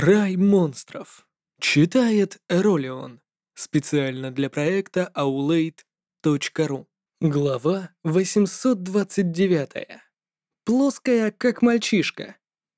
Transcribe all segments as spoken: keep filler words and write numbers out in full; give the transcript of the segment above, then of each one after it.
Рай монстров. Читает Эролион. Специально для проекта аулейт точка ру. Глава восемьсот двадцать девять. Плоская, как мальчишка.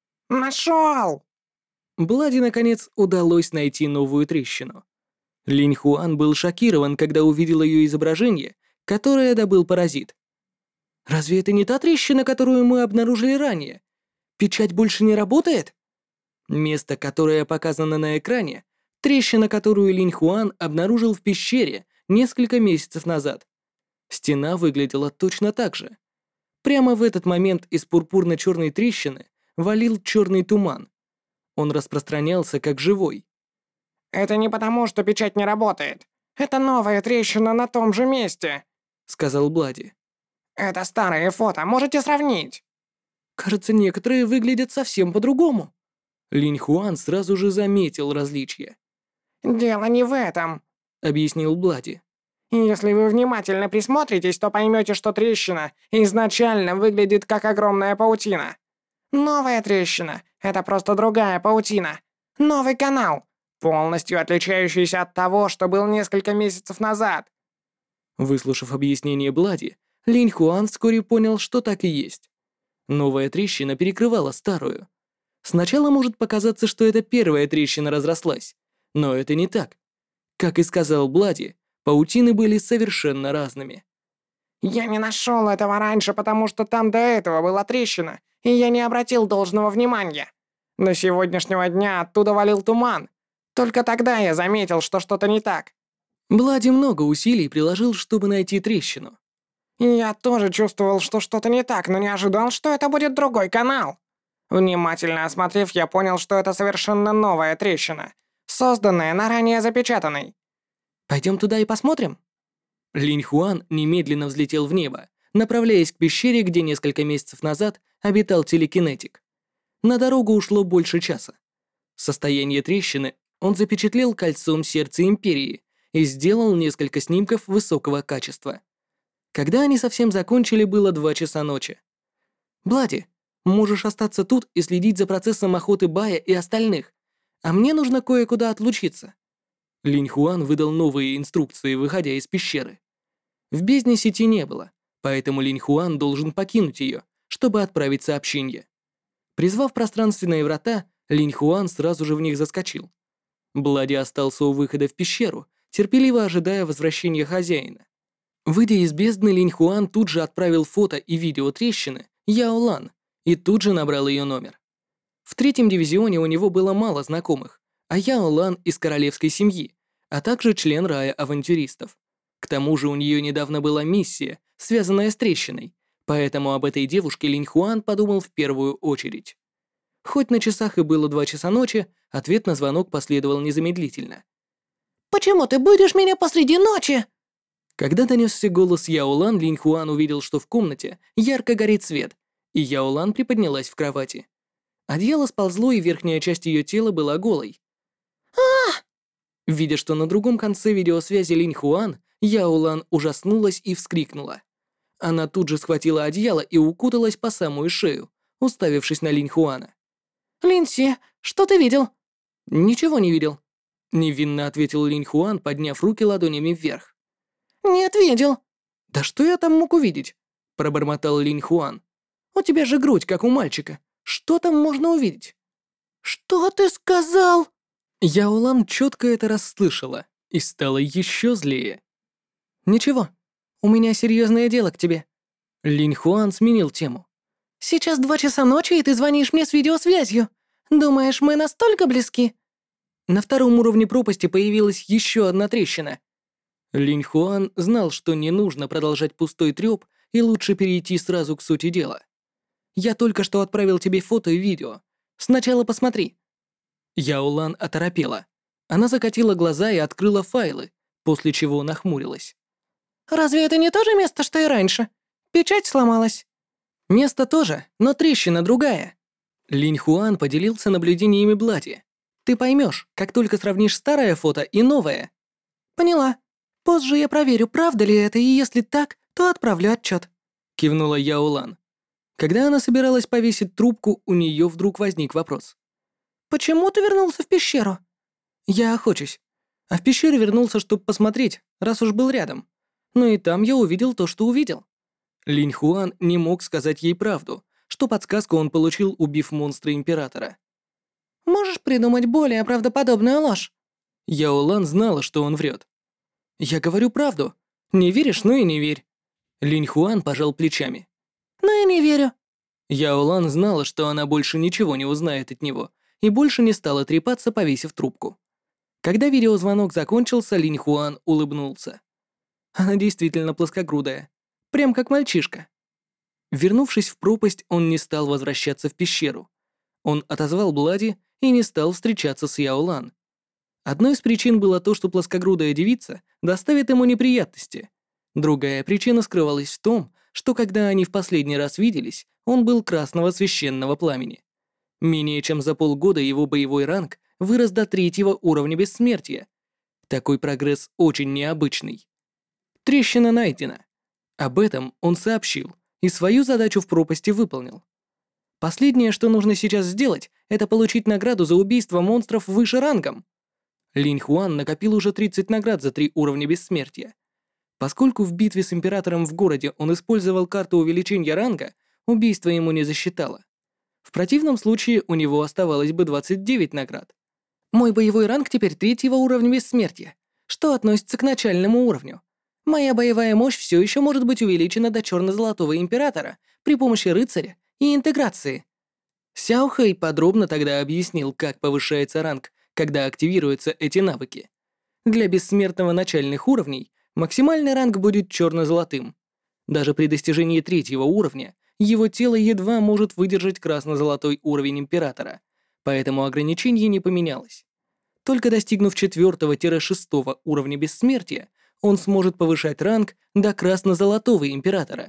Нашел! Блади, наконец, удалось найти новую трещину. Линь Хуан был шокирован, когда увидел ее изображение, которое добыл паразит. «Разве это не та трещина, которую мы обнаружили ранее? Печать больше не работает?» Место, которое показано на экране, трещина, которую Линь Хуан обнаружил в пещере несколько месяцев назад. Стена выглядела точно так же. Прямо в этот момент из пурпурно-черной трещины валил черный туман. Он распространялся как живой. Это не потому, что печать не работает. Это новая трещина на том же месте, сказал Блади. Это старые фото, можете сравнить. Кажется, некоторые выглядят совсем по-другому. Линь Хуан сразу же заметил различия. Дело не в этом, объяснил Блади. Если вы внимательно присмотритесь, то поймете, что трещина изначально выглядит как огромная паутина. Новая трещина — это просто другая паутина. Новый канал, полностью отличающийся от того, что был несколько месяцев назад. Выслушав объяснение Блади, Линь Хуан вскоре понял, что так и есть. Новая трещина перекрывала старую. Сначала может показаться, что эта первая трещина разрослась, но это не так. Как и сказал Блади, паутины были совершенно разными. Я не нашел этого раньше, потому что там до этого была трещина, и я не обратил должного внимания. До сегодняшнего дня оттуда валил туман. Только тогда я заметил, что что-то не так. Блади много усилий приложил, чтобы найти трещину. И я тоже чувствовал, что что-то не так, но не ожидал, что это будет другой канал. Внимательно осмотрев, я понял, что это совершенно новая трещина, созданная на ранее запечатанной. «Пойдем туда и посмотрим?» Линь Хуан немедленно взлетел в небо, направляясь к пещере, где несколько месяцев назад обитал телекинетик. На дорогу ушло больше часа. Состояние трещины он запечатлел кольцом сердца Империи и сделал несколько снимков высокого качества. Когда они совсем закончили, было два часа ночи. «Блади, можешь остаться тут и следить за процессом охоты Бая и остальных, а мне нужно кое-куда отлучиться». Линь Хуан выдал новые инструкции, выходя из пещеры. В бездне сети не было, поэтому Линь Хуан должен покинуть ее, чтобы отправить сообщение. Призвав пространственные врата, Линь Хуан сразу же в них заскочил. Блади остался у выхода в пещеру, терпеливо ожидая возвращения хозяина. Выйдя из бездны, Линь Хуан тут же отправил фото и видео трещины Яо Лан и тут же набрал ее номер. В третьем дивизионе у него было мало знакомых, а Яо Лан из королевской семьи, а также член рая авантюристов. К тому же у нее недавно была миссия, связанная с трещиной, поэтому об этой девушке Линь Хуан подумал в первую очередь. Хоть на часах и было два часа ночи, ответ на звонок последовал незамедлительно. «Почему ты будешь меня посреди ночи?» Когда донесся голос Яо Лан, Линь Хуан увидел, что в комнате ярко горит свет, и Яо Лан приподнялась в кровати. Одеяло сползло, и верхняя часть ее тела была голой. а Видя, что на другом конце видеосвязи Линь Хуан, Яо Лан ужаснулась и вскрикнула. Она тут же схватила одеяло и укуталась по самую шею, уставившись на Линь Хуана. «Линси, что ты видел?» «Ничего не видел», — невинно ответил Линь Хуан, подняв руки ладонями вверх. «Нет, видел». «Да что я там мог увидеть?» — пробормотал Линь Хуан. «У тебя же грудь, как у мальчика. Что там можно увидеть?» «Что ты сказал?» Яо Лан четко это расслышала и стала еще злее. «Ничего, у меня серьезное дело к тебе». Линь Хуан сменил тему. «Сейчас два часа ночи, и ты звонишь мне с видеосвязью. Думаешь, мы настолько близки?» На втором уровне пропасти появилась еще одна трещина. Линь Хуан знал, что не нужно продолжать пустой трёп и лучше перейти сразу к сути дела. «Я только что отправил тебе фото и видео. Сначала посмотри». Яо Лан оторопела. Она закатила глаза и открыла файлы, после чего нахмурилась. «Разве это не то же место, что и раньше? Печать сломалась». «Место тоже, но трещина другая». Линь Хуан поделился наблюдениями Блади. «Ты поймешь, как только сравнишь старое фото и новое». «Поняла. Позже я проверю, правда ли это, и если так, то отправлю отчет», — кивнула Яо Лан. Когда она собиралась повесить трубку, у нее вдруг возник вопрос. почему ты вернулся в пещеру?» «Я охочусь. А в пещеру вернулся, чтобы посмотреть, раз уж был рядом. Ну и там я увидел то, что увидел». Линь Хуан не мог сказать ей правду, что подсказку он получил, убив монстра Императора. «Можешь придумать более правдоподобную ложь?» Яо Лан знала, что он врет. «Я говорю правду. Не веришь, ну и не верь». Линь Хуан пожал плечами. «Ну и не верю». Яо Лан знала, что она больше ничего не узнает от него, и больше не стала трепаться, повесив трубку. Когда видеозвонок закончился, Линь Хуан улыбнулся. Она действительно плоскогрудая. Прям как мальчишка. Вернувшись в пропасть, он не стал возвращаться в пещеру. Он отозвал Блади и не стал встречаться с Яо Лан. Одной из причин было то, что плоскогрудая девица доставит ему неприятности. Другая причина скрывалась в том, что когда они в последний раз виделись, он был красного священного пламени. Менее чем за полгода его боевой ранг вырос до третьего уровня бессмертия. Такой прогресс очень необычный. Трещина найдена. Об этом он сообщил и свою задачу в пропасти выполнил. Последнее, что нужно сейчас сделать, это получить награду за убийство монстров выше рангом. Линь Хуан накопил уже тридцать наград за три уровня бессмертия. Поскольку в битве с Императором в городе он использовал карту увеличения ранга, убийство ему не засчитало. В противном случае у него оставалось бы двадцать девять наград. Мой боевой ранг теперь третьего уровня бессмертия, что относится к начальному уровню. Моя боевая мощь все еще может быть увеличена до черно-золотого императора при помощи рыцаря и интеграции. Сяо Хэй подробно тогда объяснил, как повышается ранг, когда активируются эти навыки. Для бессмертного начальных уровней максимальный ранг будет черно-золотым. Даже при достижении третьего уровня его тело едва может выдержать красно-золотой уровень императора, поэтому ограничение не поменялось. Только достигнув четвертого-шестого уровня бессмертия, он сможет повышать ранг до красно-золотого императора.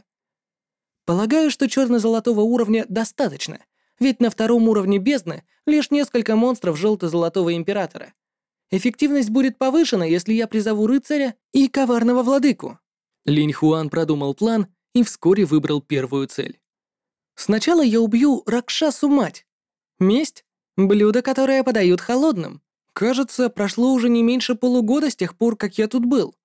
Полагаю, что черно-золотого уровня достаточно, ведь на втором уровне бездны лишь несколько монстров желто-золотого императора. Эффективность будет повышена, если я призову рыцаря и коварного владыку. Линь Хуан продумал план и вскоре выбрал первую цель. Сначала я убью Ракшасу-мать. Месть — блюдо, которое подают холодным. Кажется, прошло уже не меньше полугода с тех пор, как я тут был.